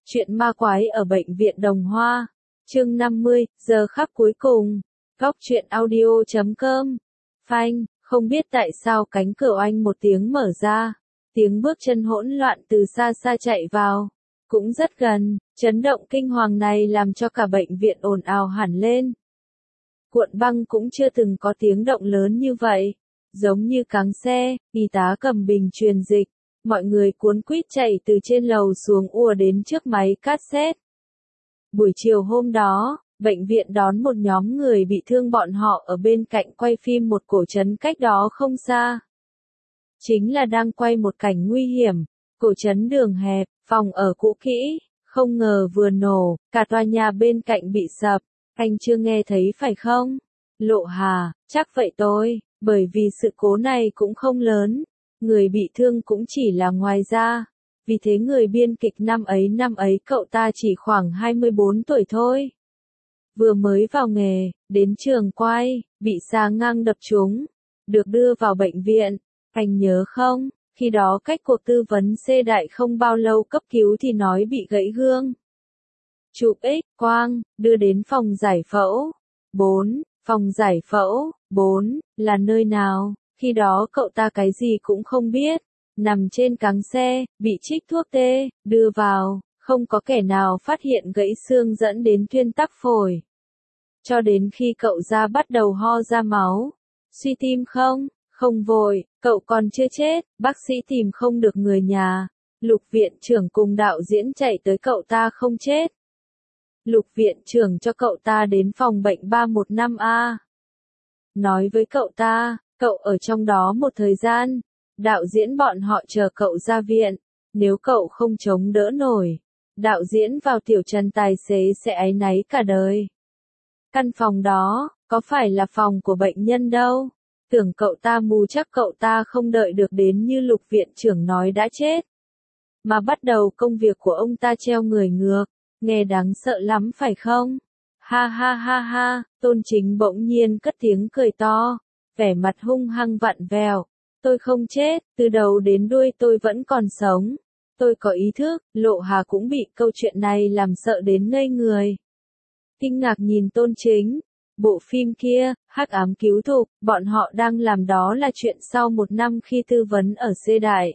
Chuyện ma quái ở bệnh viện Đồng Hoa. Chương 50, giờ khắc cuối cùng. Góc truyện audio.com. Phanh, không biết tại sao cánh cửa oanh một tiếng mở ra. Tiếng bước chân hỗn loạn từ xa xa chạy vào. Cũng rất gần, chấn động kinh hoàng này làm cho cả bệnh viện ồn ào hẳn lên. Cuộn băng cũng chưa từng có tiếng động lớn như vậy. Giống như cáng xe, y tá cầm bình truyền dịch. Mọi người cuốn quýt chạy từ trên lầu xuống ùa đến trước máy cassette. Buổi chiều hôm đó, bệnh viện đón một nhóm người bị thương, bọn họ ở bên cạnh quay phim một cổ trấn cách đó không xa. Chính là đang quay một cảnh nguy hiểm, cổ trấn đường hẹp, phòng ở cũ kỹ, không ngờ vừa nổ, cả tòa nhà bên cạnh bị sập. Anh chưa nghe thấy phải không? Lộ Hà, chắc vậy tôi, bởi vì sự cố này cũng không lớn. Người bị thương cũng chỉ là ngoài da. Vì thế người biên kịch năm ấy cậu ta chỉ khoảng 24 tuổi thôi. Vừa mới vào nghề, đến trường quay, bị xà ngang đập trúng. Được đưa vào bệnh viện. Anh nhớ không, khi đó cách cuộc tư vấn C đại không bao lâu cấp cứu thì nói bị gãy gương. Chụp X quang, đưa đến phòng giải phẫu. 4, phòng giải phẫu, 4, là nơi nào? Khi đó cậu ta cái gì cũng không biết, nằm trên cáng xe, bị trích thuốc tê, đưa vào, không có kẻ nào phát hiện gãy xương dẫn đến thuyên tắc phổi. Cho đến khi cậu ra bắt đầu ho ra máu. Suy tim không? Không vội, cậu còn chưa chết, bác sĩ tìm không được người nhà. Lục viện trưởng cùng đạo diễn chạy tới, cậu ta không chết. Lục viện trưởng cho cậu ta đến phòng bệnh 315A. Nói với cậu ta, cậu ở trong đó một thời gian, đạo diễn bọn họ chờ cậu ra viện, nếu cậu không chống đỡ nổi, đạo diễn vào tiểu Trần tài xế sẽ áy náy cả đời. Căn phòng đó, có phải là phòng của bệnh nhân đâu, tưởng cậu ta mù chắc cậu ta không đợi được đến như lục viện trưởng nói đã chết. Mà bắt đầu công việc của ông ta treo người ngược, nghe đáng sợ lắm phải không? Ha ha ha ha, Tôn Chính bỗng nhiên cất tiếng cười to. Vẻ mặt hung hăng vặn vẹo. Tôi không chết, từ đầu đến đuôi tôi vẫn còn sống. Tôi có ý thức. Lộ Hà cũng bị câu chuyện này làm sợ đến ngây người. Kinh ngạc nhìn Tôn Chính. Bộ phim kia, Hắc Ám Cứu Thục, bọn họ đang làm đó là chuyện sau một năm khi tư vấn ở C đại.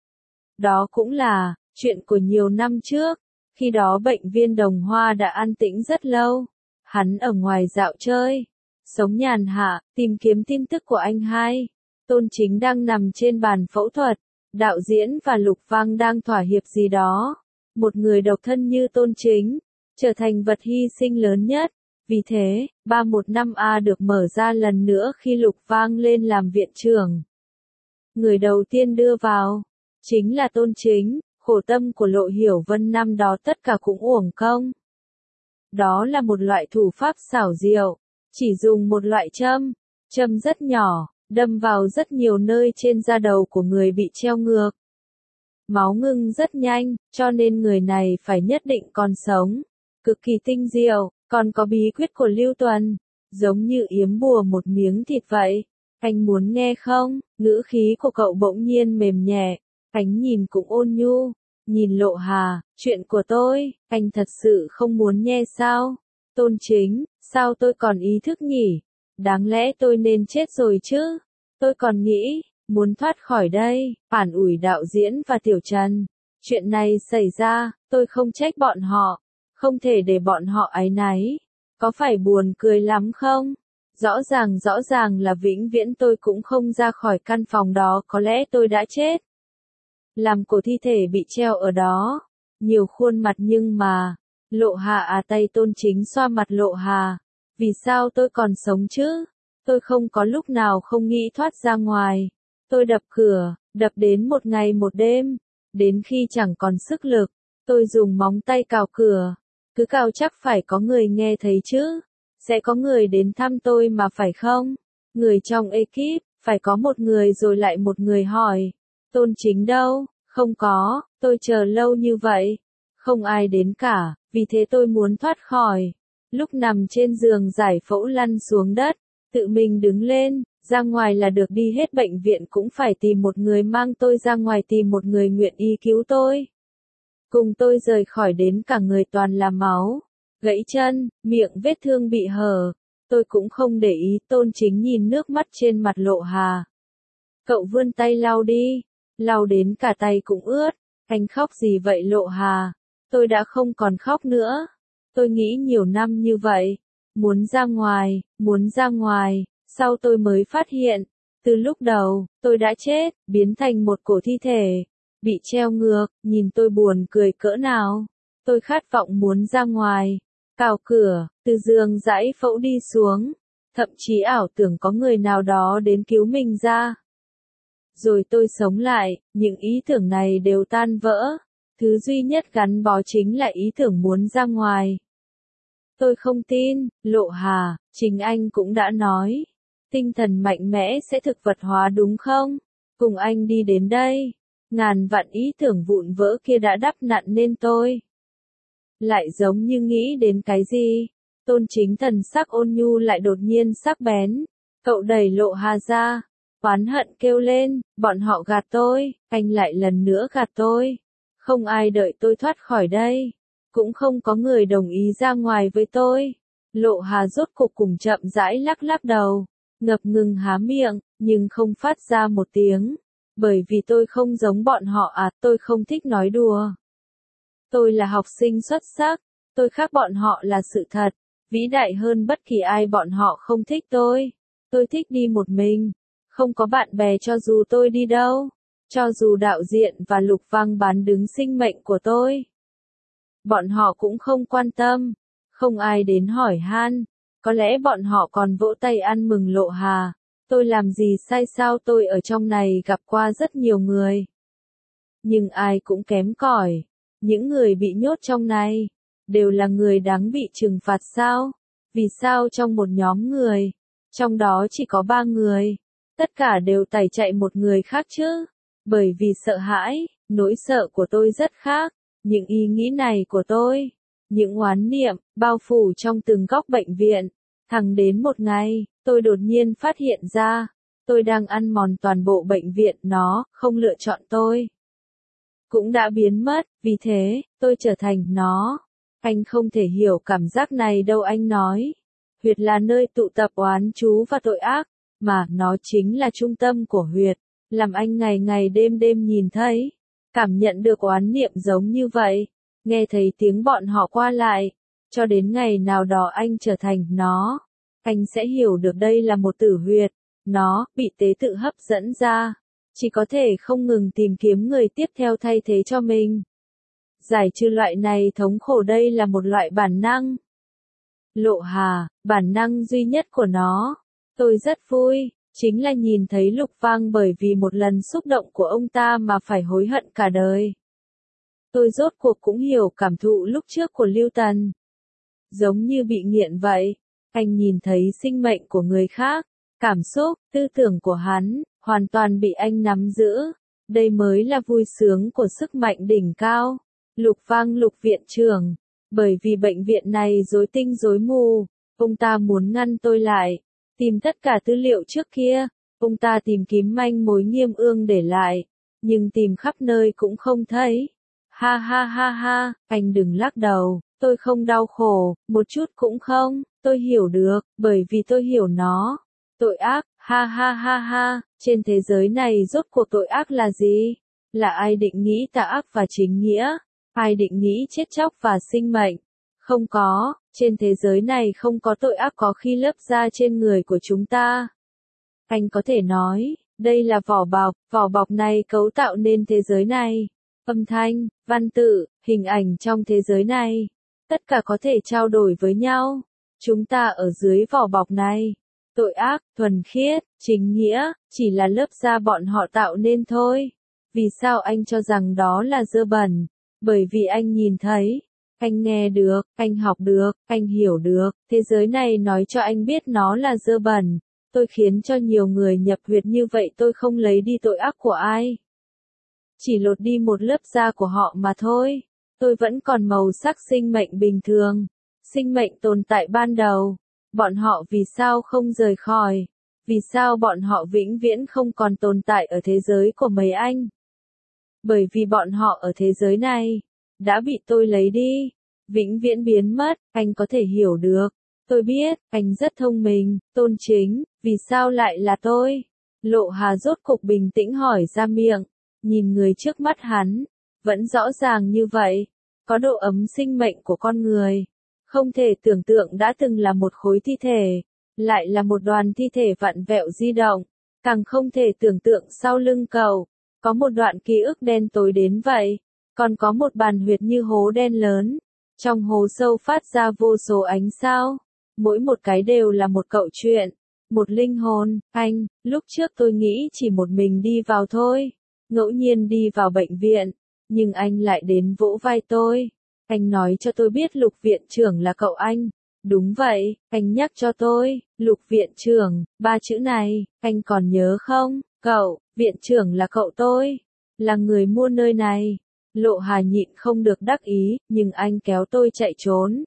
Đó cũng là chuyện của nhiều năm trước. Khi đó bệnh viên Đồng Hoa đã an tĩnh rất lâu. Hắn ở ngoài dạo chơi. Sống nhàn hạ, tìm kiếm tin tức của anh hai. Tôn Chính đang nằm trên bàn phẫu thuật. Đạo diễn và Lục Vang đang thỏa hiệp gì đó. Một người độc thân như Tôn Chính, trở thành vật hy sinh lớn nhất. Vì thế, 315A được mở ra lần nữa khi Lục Vang lên làm viện trưởng. Người đầu tiên đưa vào, chính là Tôn Chính. Khổ tâm của Lộ Hiểu Vân năm đó tất cả cũng uổng công. Đó là một loại thủ pháp xảo diệu. Chỉ dùng một loại châm rất nhỏ, đâm vào rất nhiều nơi trên da đầu của người bị treo ngược. Máu ngưng rất nhanh, cho nên người này phải nhất định còn sống. Cực kỳ tinh diệu, còn có bí quyết của Lưu Tuần, giống như yếm bùa một miếng thịt vậy. Anh muốn nghe không? Ngữ khí của cậu bỗng nhiên mềm nhẹ, ánh nhìn cũng ôn nhu. Nhìn Lộ Hà, chuyện của tôi, anh thật sự không muốn nghe sao? Tôn Chính, sao tôi còn ý thức nhỉ? Đáng lẽ tôi nên chết rồi chứ? Tôi còn nghĩ, muốn thoát khỏi đây, phản ủi đạo diễn và Tiểu Trần. Chuyện này xảy ra, tôi không trách bọn họ, không thể để bọn họ áy náy. Có phải buồn cười lắm không? Rõ ràng là vĩnh viễn tôi cũng không ra khỏi căn phòng đó, có lẽ tôi đã chết. Làm cổ thi thể bị treo ở đó, nhiều khuôn mặt nhưng mà, Lộ Hà tay Tôn Chính xoa mặt Lộ Hà. Vì sao tôi còn sống chứ? Tôi không có lúc nào không nghĩ thoát ra ngoài. Tôi đập cửa, đập đến một ngày một đêm. Đến khi chẳng còn sức lực, tôi dùng móng tay cào cửa. Cứ cào chắc phải có người nghe thấy chứ. Sẽ có người đến thăm tôi mà phải không? Người trong ekip, phải có một người rồi lại một người hỏi. Tôn Chính đâu? Không có, tôi chờ lâu như vậy. Không ai đến cả, vì thế tôi muốn thoát khỏi. Lúc nằm trên giường giải phẫu lăn xuống đất, tự mình đứng lên, ra ngoài là được, đi hết bệnh viện cũng phải tìm một người mang tôi ra ngoài, tìm một người nguyện ý cứu tôi. Cùng tôi rời khỏi đến cả người toàn là máu, gãy chân, miệng vết thương bị hở. Tôi cũng không để ý, Tôn Chính nhìn nước mắt trên mặt Lộ Hà. Cậu vươn tay lau đi, lau đến cả tay cũng ướt. Anh khóc gì vậy Lộ Hà? Tôi đã không còn khóc nữa. Tôi nghĩ nhiều năm như vậy, muốn ra ngoài, sau tôi mới phát hiện, từ lúc đầu, tôi đã chết, biến thành một cổ thi thể, bị treo ngược, nhìn tôi buồn cười cỡ nào. Tôi khát vọng muốn ra ngoài, cào cửa, từ giường dãy phẫu đi xuống, thậm chí ảo tưởng có người nào đó đến cứu mình ra. Rồi tôi sống lại, những ý tưởng này đều tan vỡ, thứ duy nhất gắn bó chính là ý tưởng muốn ra ngoài. Tôi không tin, Lộ Hà, chính anh cũng đã nói, tinh thần mạnh mẽ sẽ thực vật hóa đúng không? Cùng anh đi đến đây, ngàn vạn ý tưởng vụn vỡ kia đã đắp nặn nên tôi. Lại giống như nghĩ đến cái gì? Tôn Chính thần sắc ôn nhu lại đột nhiên sắc bén. Cậu đẩy Lộ Hà ra, oán hận kêu lên, bọn họ gạt tôi, anh lại lần nữa gạt tôi. Không ai đợi tôi thoát khỏi đây. Cũng không có người đồng ý ra ngoài với tôi. Lộ Hà rốt cục cùng chậm rãi lắc lắc đầu, ngập ngừng há miệng, nhưng không phát ra một tiếng. Bởi vì tôi không giống bọn họ à, tôi không thích nói đùa. Tôi là học sinh xuất sắc, tôi khác bọn họ là sự thật, vĩ đại hơn bất kỳ ai bọn họ không thích tôi. Tôi thích đi một mình, không có bạn bè cho dù tôi đi đâu, cho dù đạo diễn và Lục Vang bán đứng sinh mệnh của tôi. Bọn họ cũng không quan tâm, không ai đến hỏi han, có lẽ bọn họ còn vỗ tay ăn mừng Lộ Hà. Tôi làm gì sai sao, tôi ở trong này gặp qua rất nhiều người. Nhưng ai cũng kém cỏi, những người bị nhốt trong này, đều là người đáng bị trừng phạt sao? Vì sao trong một nhóm người, trong đó chỉ có 3 người, tất cả đều tẩy chạy một người khác chứ? Bởi vì sợ hãi, nỗi sợ của tôi rất khác, những ý nghĩ này của tôi, những oán niệm, bao phủ trong từng góc bệnh viện. Thẳng đến một ngày, tôi đột nhiên phát hiện ra, tôi đang ăn mòn toàn bộ bệnh viện, nó không lựa chọn tôi. Cũng đã biến mất, vì thế, tôi trở thành nó. Anh không thể hiểu cảm giác này đâu, anh nói. Huyệt là nơi tụ tập oán chú và tội ác, mà nó chính là trung tâm của huyệt, làm anh ngày ngày đêm đêm nhìn thấy, cảm nhận được oán niệm giống như vậy, nghe thấy tiếng bọn họ qua lại, cho đến ngày nào đó anh trở thành nó. Anh sẽ hiểu được đây là một tử huyệt, nó bị tế tự hấp dẫn ra, chỉ có thể không ngừng tìm kiếm người tiếp theo thay thế cho mình. Giải trừ loại này thống khổ, đây là một loại bản năng. Lộ Hà, bản năng duy nhất của nó. Tôi rất vui, chính là nhìn thấy Lục Vang bởi vì một lần xúc động của ông ta mà phải hối hận cả đời. Tôi rốt cuộc cũng hiểu cảm thụ lúc trước của Lưu Tần. Giống như bị nghiện vậy, anh nhìn thấy sinh mệnh của người khác, cảm xúc, tư tưởng của hắn, hoàn toàn bị anh nắm giữ. Đây mới là vui sướng của sức mạnh đỉnh cao. Lục Vang, Lục viện trưởng, bởi vì bệnh viện này rối tinh rối mù, ông ta muốn ngăn tôi lại, tìm tất cả tư liệu trước kia, ông ta tìm kiếm manh mối Nghiêm Ương để lại, nhưng tìm khắp nơi cũng không thấy. Ha ha ha ha, anh đừng lắc đầu, tôi không đau khổ, một chút cũng không, tôi hiểu được, bởi vì tôi hiểu nó. Tội ác, ha ha ha ha, trên thế giới này rốt cuộc tội ác là gì? Là ai định nghĩ tà ác và chính nghĩa? Ai định nghĩ chết chóc và sinh mệnh? Không có, trên thế giới này không có tội ác có khi lớp da trên người của chúng ta. Anh có thể nói, đây là vỏ bọc này cấu tạo nên thế giới này. Âm thanh, văn tự, hình ảnh trong thế giới này, tất cả có thể trao đổi với nhau. Chúng ta ở dưới vỏ bọc này. Tội ác, thuần khiết, chính nghĩa, chỉ là lớp da bọn họ tạo nên thôi. Vì sao anh cho rằng đó là dơ bẩn? Bởi vì anh nhìn thấy, anh nghe được, anh học được, anh hiểu được, thế giới này nói cho anh biết nó là dơ bẩn. Tôi khiến cho nhiều người nhập huyệt như vậy, tôi không lấy đi tội ác của ai. Chỉ lột đi một lớp da của họ mà thôi. Tôi vẫn còn màu sắc sinh mệnh bình thường. Sinh mệnh tồn tại ban đầu. Bọn họ vì sao không rời khỏi? Vì sao bọn họ vĩnh viễn không còn tồn tại ở thế giới của mấy anh? Bởi vì bọn họ ở thế giới này. đã bị tôi lấy đi, vĩnh viễn biến mất, anh có thể hiểu được. Tôi biết, anh rất thông minh, Tôn Chính, vì sao lại là tôi? Lộ Hà rốt cục bình tĩnh hỏi ra miệng, nhìn người trước mắt hắn, vẫn rõ ràng như vậy, có độ ấm sinh mệnh của con người. Không thể tưởng tượng đã từng là một khối thi thể, lại là một đoàn thi thể vặn vẹo di động, càng không thể tưởng tượng sau lưng cậu, có một đoạn ký ức đen tối đến vậy, còn có một bàn huyệt như hố đen lớn, trong hố sâu phát ra vô số ánh sao, mỗi một cái đều là một câu chuyện, một linh hồn. Anh, lúc trước tôi nghĩ chỉ một mình đi vào thôi, ngẫu nhiên đi vào bệnh viện, nhưng anh lại đến vỗ vai tôi. Anh nói cho tôi biết Lục viện trưởng là cậu anh. Đúng vậy, anh nhắc cho tôi, Lục viện trưởng, 3 chữ này, anh còn nhớ không? Cậu, viện trưởng là cậu tôi, là người mua nơi này. Lộ Hà nhịn không được đắc ý, nhưng anh kéo tôi chạy trốn.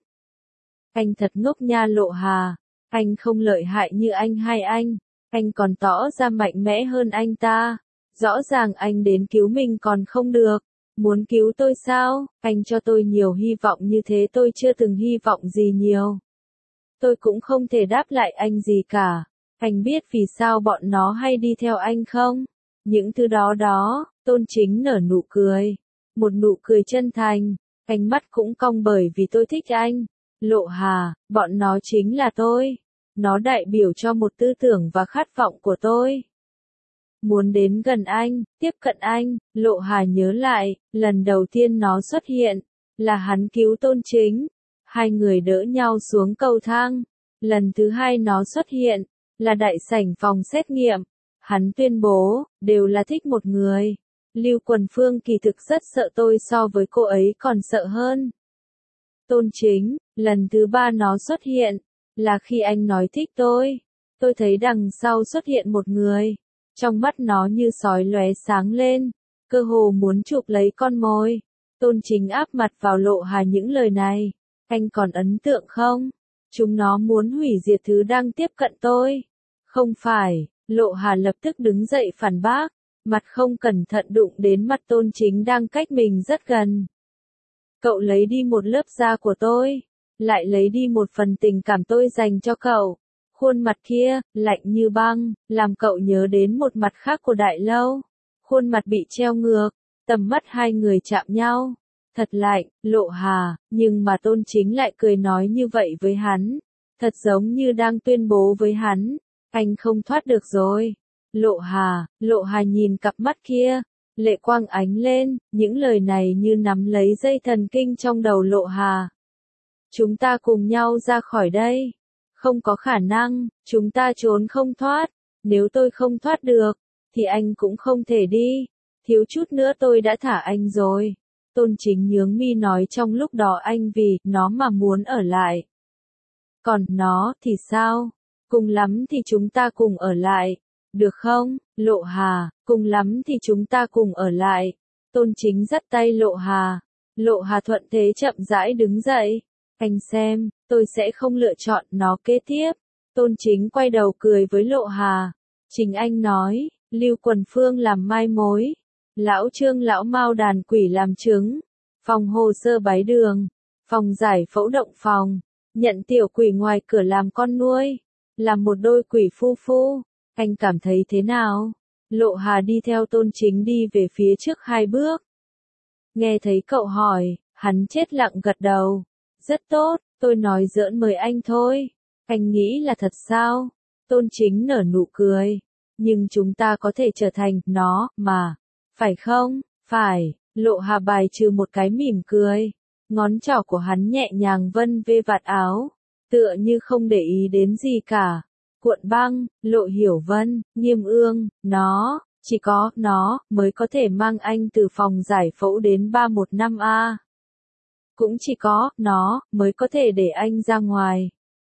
Anh thật ngốc nha Lộ Hà, anh không lợi hại như anh hay anh còn tỏ ra mạnh mẽ hơn anh ta. Rõ ràng anh đến cứu mình còn không được. Muốn cứu tôi sao? Anh cho tôi nhiều hy vọng như thế tôi chưa từng hy vọng gì nhiều. Tôi cũng không thể đáp lại anh gì cả. Anh biết vì sao bọn nó hay đi theo anh không? Những thứ đó, Tôn Chính nở nụ cười. Một nụ cười chân thành, ánh mắt cũng cong bởi vì tôi thích anh. Lộ Hà, bọn nó chính là tôi. Nó đại biểu cho một tư tưởng và khát vọng của tôi. Muốn đến gần anh, tiếp cận anh, Lộ Hà nhớ lại, lần đầu tiên nó xuất hiện, là hắn cứu Tôn Chính. Hai người đỡ nhau xuống cầu thang. Lần thứ hai nó xuất hiện, là đại sảnh phòng xét nghiệm. Hắn tuyên bố, đều là thích một người. Lưu Quần Phương kỳ thực rất sợ tôi so với cô ấy còn sợ hơn. Tôn Chính, lần thứ ba nó xuất hiện, là khi anh nói thích tôi. Tôi thấy đằng sau xuất hiện một người. Trong mắt nó như sói lóe sáng lên, cơ hồ muốn chụp lấy con mồi. Tôn Chính áp mặt vào Lộ Hà những lời này. Anh còn ấn tượng không? Chúng nó muốn hủy diệt thứ đang tiếp cận tôi. Không phải, Lộ Hà lập tức đứng dậy phản bác, mặt không cẩn thận đụng đến mặt Tôn Chính đang cách mình rất gần. Cậu lấy đi một lớp da của tôi, lại lấy đi một phần tình cảm tôi dành cho cậu. Khuôn mặt kia, lạnh như băng, làm cậu nhớ đến một mặt khác của Đại Lâu. Khuôn mặt bị treo ngược, tầm mắt hai người chạm nhau. Thật lạnh, Lộ Hà, nhưng mà Tôn Chính lại cười nói như vậy với hắn. Thật giống như đang tuyên bố với hắn, anh không thoát được rồi. Lộ Hà nhìn cặp mắt kia, lệ quang ánh lên, những lời này như nắm lấy dây thần kinh trong đầu Lộ Hà. Chúng ta cùng nhau ra khỏi đây. Không có khả năng, chúng ta trốn không thoát. Nếu tôi không thoát được, thì anh cũng không thể đi. Thiếu chút nữa tôi đã thả anh rồi. Tôn Chính nhướng mi nói trong lúc đó anh vì nó mà muốn ở lại. Còn nó thì sao? Cùng lắm thì chúng ta cùng ở lại. Được không, Lộ Hà, cùng lắm thì chúng ta cùng ở lại. Tôn Chính dắt tay Lộ Hà. Lộ Hà thuận thế chậm rãi đứng dậy. Anh xem, tôi sẽ không lựa chọn nó kế tiếp. Tôn Chính quay đầu cười với Lộ Hà. Chính anh nói, Lưu Quần Phương làm mai mối. Lão Trương lão Mao đàn quỷ làm trứng. Phòng hồ sơ bái đường. Phòng giải phẫu động phòng. Nhận tiểu quỷ ngoài cửa làm con nuôi. Làm một đôi quỷ phu phu. Anh cảm thấy thế nào? Lộ Hà đi theo Tôn Chính đi về phía trước 2 bước. Nghe thấy cậu hỏi, hắn chết lặng gật đầu. Rất tốt, tôi nói giỡn mời anh thôi. Anh nghĩ là thật sao? Tôn Chính nở nụ cười. Nhưng chúng ta có thể trở thành nó, mà. Phải không? Phải. Lộ Hà bài trừ một cái mỉm cười. Ngón trỏ của hắn nhẹ nhàng vân về vạt áo. Tựa như không để ý đến gì cả. Cuộn băng, Lộ Hiểu Vân, Nghiêm Ương, nó, chỉ có nó mới có thể mang anh từ phòng giải phẫu đến 315A. Cũng chỉ có nó mới có thể để anh ra ngoài.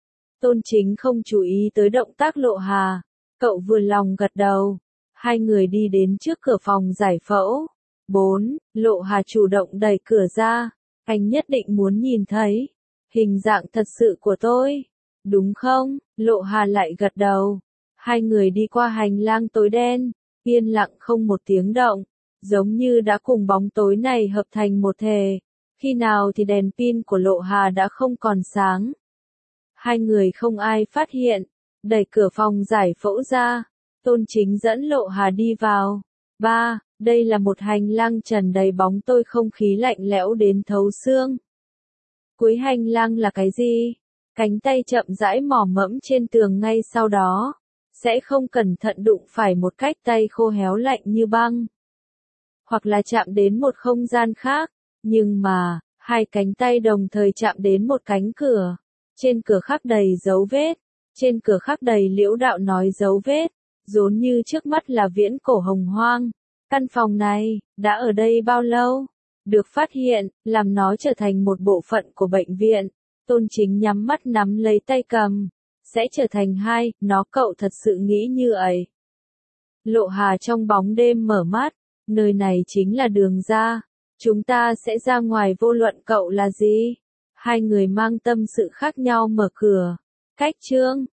Tôn Chính không chú ý tới động tác Lộ Hà. Cậu vừa lòng gật đầu. Hai người đi đến trước cửa phòng giải phẫu. 4. Lộ Hà chủ động đẩy cửa ra. Anh nhất định muốn nhìn thấy hình dạng thật sự của tôi. Đúng không? Lộ Hà lại gật đầu. Hai người đi qua hành lang tối đen, yên lặng không một tiếng động, giống như đã cùng bóng tối này hợp thành một thể. Khi nào thì đèn pin của Lộ Hà đã không còn sáng. Hai người không ai phát hiện, đẩy cửa phòng giải phẫu ra, Tôn Chính dẫn Lộ Hà đi vào. Ba, đây là một hành lang trần đầy bóng tối, không khí lạnh lẽo đến thấu xương. Cuối hành lang là cái gì? Cánh tay chậm rãi mò mẫm trên tường, ngay sau đó sẽ không cẩn thận đụng phải một cái tay khô héo lạnh như băng, hoặc là chạm đến một không gian khác. Nhưng mà, hai cánh tay đồng thời chạm đến một cánh cửa. Trên cửa khắc đầy dấu vết. Trên cửa khắc đầy Liễu Đạo nói dấu vết. Giống như trước mắt là viễn cổ hồng hoang. Căn phòng này, đã ở đây bao lâu? Được phát hiện, làm nó trở thành một bộ phận của bệnh viện. Tôn Chính nhắm mắt nắm lấy tay cầm. Sẽ trở thành hai, nó cậu thật sự nghĩ như ấy. Lộ Hà trong bóng đêm mở mắt. Nơi này chính là đường ra. Chúng ta sẽ ra ngoài vô luận cậu là gì. Hai người mang tâm sự khác nhau mở cửa. Cách chương